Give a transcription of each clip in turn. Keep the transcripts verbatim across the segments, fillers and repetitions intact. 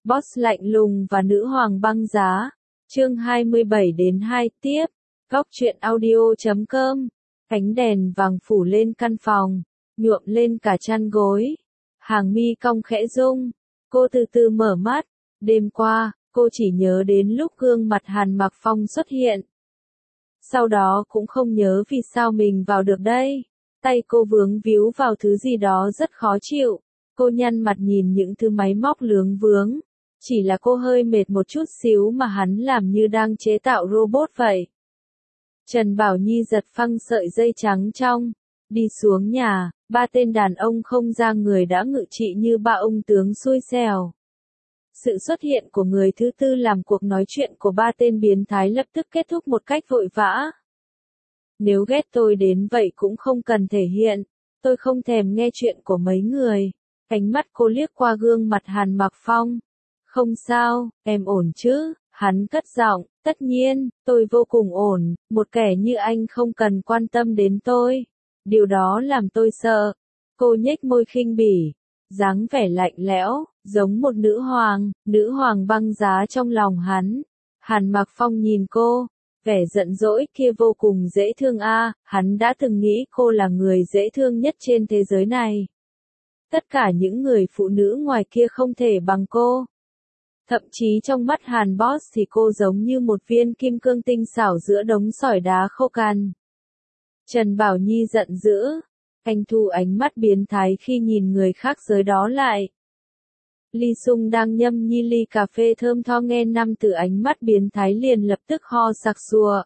Boss lạnh lùng và nữ hoàng băng giá. Chương hai mươi bảy đến hai tiếp. Góc truyện audio chấm com. Ánh đèn vàng phủ lên căn phòng, nhuộm lên cả chăn gối. Hàng mi cong khẽ rung. Cô từ từ mở mắt. Đêm qua, cô chỉ nhớ đến lúc gương mặt Hàn Mặc Phong xuất hiện. Sau đó cũng không nhớ vì sao mình vào được đây. Tay cô vướng víu vào thứ gì đó rất khó chịu. Cô nhăn mặt nhìn những thứ máy móc lướng vướng. Chỉ là cô hơi mệt một chút xíu mà hắn làm như đang chế tạo robot vậy. Trần Bảo Nhi giật phăng sợi dây trắng trong. Đi xuống nhà, ba tên đàn ông không ra người đã ngự trị như ba ông tướng xui xẻo. Sự xuất hiện của người thứ tư làm cuộc nói chuyện của ba tên biến thái lập tức kết thúc một cách vội vã. Nếu ghét tôi đến vậy cũng không cần thể hiện, tôi không thèm nghe chuyện của mấy người. Ánh mắt cô liếc qua gương mặt Hàn Mặc Phong. Không sao, em ổn chứ, hắn cất giọng, tất nhiên, tôi vô cùng ổn, một kẻ như anh không cần quan tâm đến tôi. Điều đó làm tôi sợ. Cô nhếch môi khinh bỉ, dáng vẻ lạnh lẽo, giống một nữ hoàng, nữ hoàng băng giá trong lòng hắn. Hàn Mặc Phong nhìn cô, vẻ giận dỗi kia vô cùng dễ thương a, à, hắn đã từng nghĩ cô là người dễ thương nhất trên thế giới này. Tất cả những người phụ nữ ngoài kia không thể bằng cô. Thậm chí trong mắt Hàn Boss thì cô giống như một viên kim cương tinh xảo giữa đống sỏi đá khô cằn. Trần Bảo Nhi giận dữ. Anh thu ánh mắt biến thái khi nhìn người khác giới đó lại. Ly Sung đang nhâm nhi ly cà phê thơm tho nghe năm từ ánh mắt biến thái liền lập tức ho sặc sụa.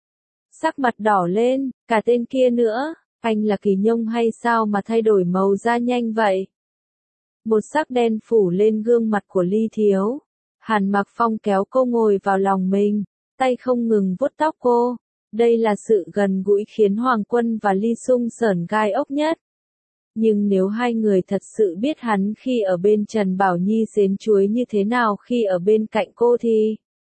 Sắc mặt đỏ lên, cả tên kia nữa, anh là kỳ nhông hay sao mà thay đổi màu da nhanh vậy? Một sắc đen phủ lên gương mặt của Ly Thiếu. Hàn Mặc Phong kéo cô ngồi vào lòng mình, tay không ngừng vuốt tóc cô. Đây là sự gần gũi khiến Hoàng Quân và Ly Sung sởn gai ốc nhất. Nhưng nếu hai người thật sự biết hắn khi ở bên Trần Bảo Nhi xến chuối như thế nào khi ở bên cạnh cô thì...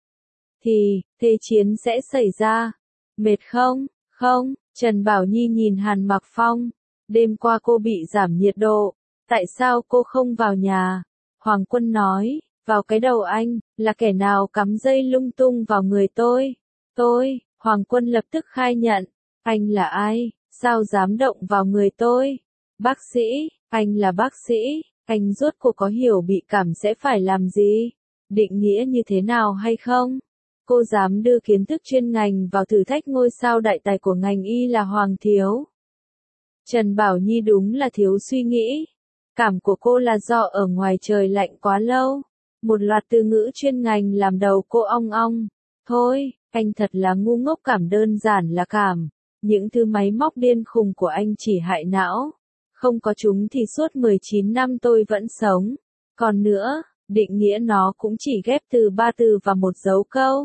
Thì, thế chiến sẽ xảy ra. Mệt không? Không, Trần Bảo Nhi nhìn Hàn Mặc Phong. Đêm qua cô bị giảm nhiệt độ. Tại sao cô không vào nhà? Hoàng Quân nói, vào cái đầu anh, là kẻ nào cắm dây lung tung vào người tôi? Tôi, Hoàng Quân lập tức khai nhận. Anh là ai? Sao dám động vào người tôi? Bác sĩ, anh là bác sĩ, anh rốt cuộc có hiểu bị cảm sẽ phải làm gì? Định nghĩa như thế nào hay không? Cô dám đưa kiến thức chuyên ngành vào thử thách ngôi sao đại tài của ngành y là Hoàng Thiếu. Trần Bảo Nhi đúng là thiếu suy nghĩ. Cảm của cô là do ở ngoài trời lạnh quá lâu. Một loạt từ ngữ chuyên ngành làm đầu cô ong ong. Thôi, anh thật là ngu ngốc, cảm đơn giản là cảm. Những thứ máy móc điên khùng của anh chỉ hại não. Không có chúng thì suốt mười chín năm tôi vẫn sống. Còn nữa, định nghĩa nó cũng chỉ ghép từ ba từ và một dấu câu.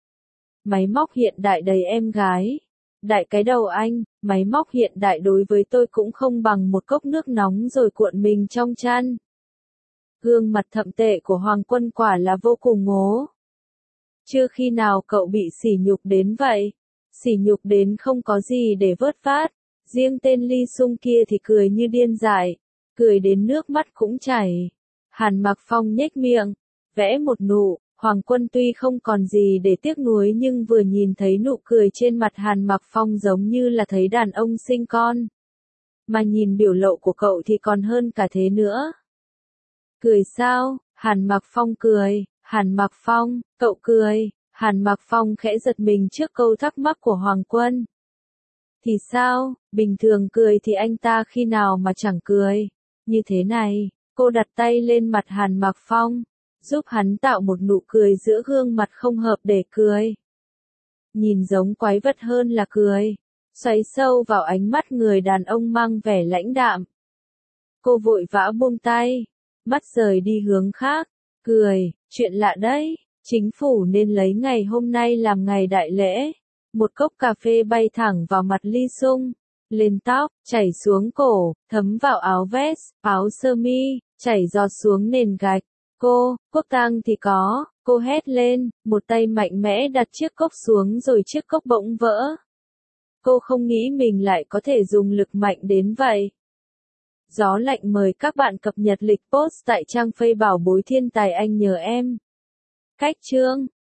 Máy móc hiện đại đầy em gái. Đại cái đầu anh, máy móc hiện đại đối với tôi cũng không bằng một cốc nước nóng rồi cuộn mình trong chăn. Gương mặt thậm tệ của Hoàng Quân quả là vô cùng ngố. Chưa khi nào cậu bị sỉ nhục đến vậy. Sỉ nhục đến không có gì để vớt vát. Riêng tên Ly Sung kia thì cười như điên dại. Cười đến nước mắt cũng chảy. Hàn Mặc Phong nhếch miệng. Vẽ một nụ. Hoàng Quân tuy không còn gì để tiếc nuối nhưng vừa nhìn thấy nụ cười trên mặt Hàn Mặc Phong giống như là thấy đàn ông sinh con. Mà nhìn biểu lộ của cậu thì còn hơn cả thế nữa. Cười sao? Hàn Mặc Phong cười. Hàn Mặc Phong, cậu cười. Hàn Mặc Phong khẽ giật mình trước câu thắc mắc của Hoàng Quân. Thì sao? Bình thường cười thì anh ta khi nào mà chẳng cười. Như thế này, cô đặt tay lên mặt Hàn Mặc Phong. Giúp hắn tạo một nụ cười giữa gương mặt không hợp để cười. Nhìn giống quái vật hơn là cười. Xoáy sâu vào ánh mắt người đàn ông mang vẻ lãnh đạm. Cô vội vã buông tay. Mắt rời đi hướng khác. Cười, chuyện lạ đấy. Chính phủ nên lấy ngày hôm nay làm ngày đại lễ. Một cốc cà phê bay thẳng vào mặt Ly Sung. Lên tóc, chảy xuống cổ, thấm vào áo vest, áo sơ mi, chảy giọt xuống nền gạch. Cô, quốc tang thì có, cô hét lên, một tay mạnh mẽ đặt chiếc cốc xuống rồi chiếc cốc bỗng vỡ. Cô không nghĩ mình lại có thể dùng lực mạnh đến vậy. Gió lạnh mời các bạn cập nhật lịch post tại trang Face Bảo Bối Thiên Tài Anh nhờ em. Cách chương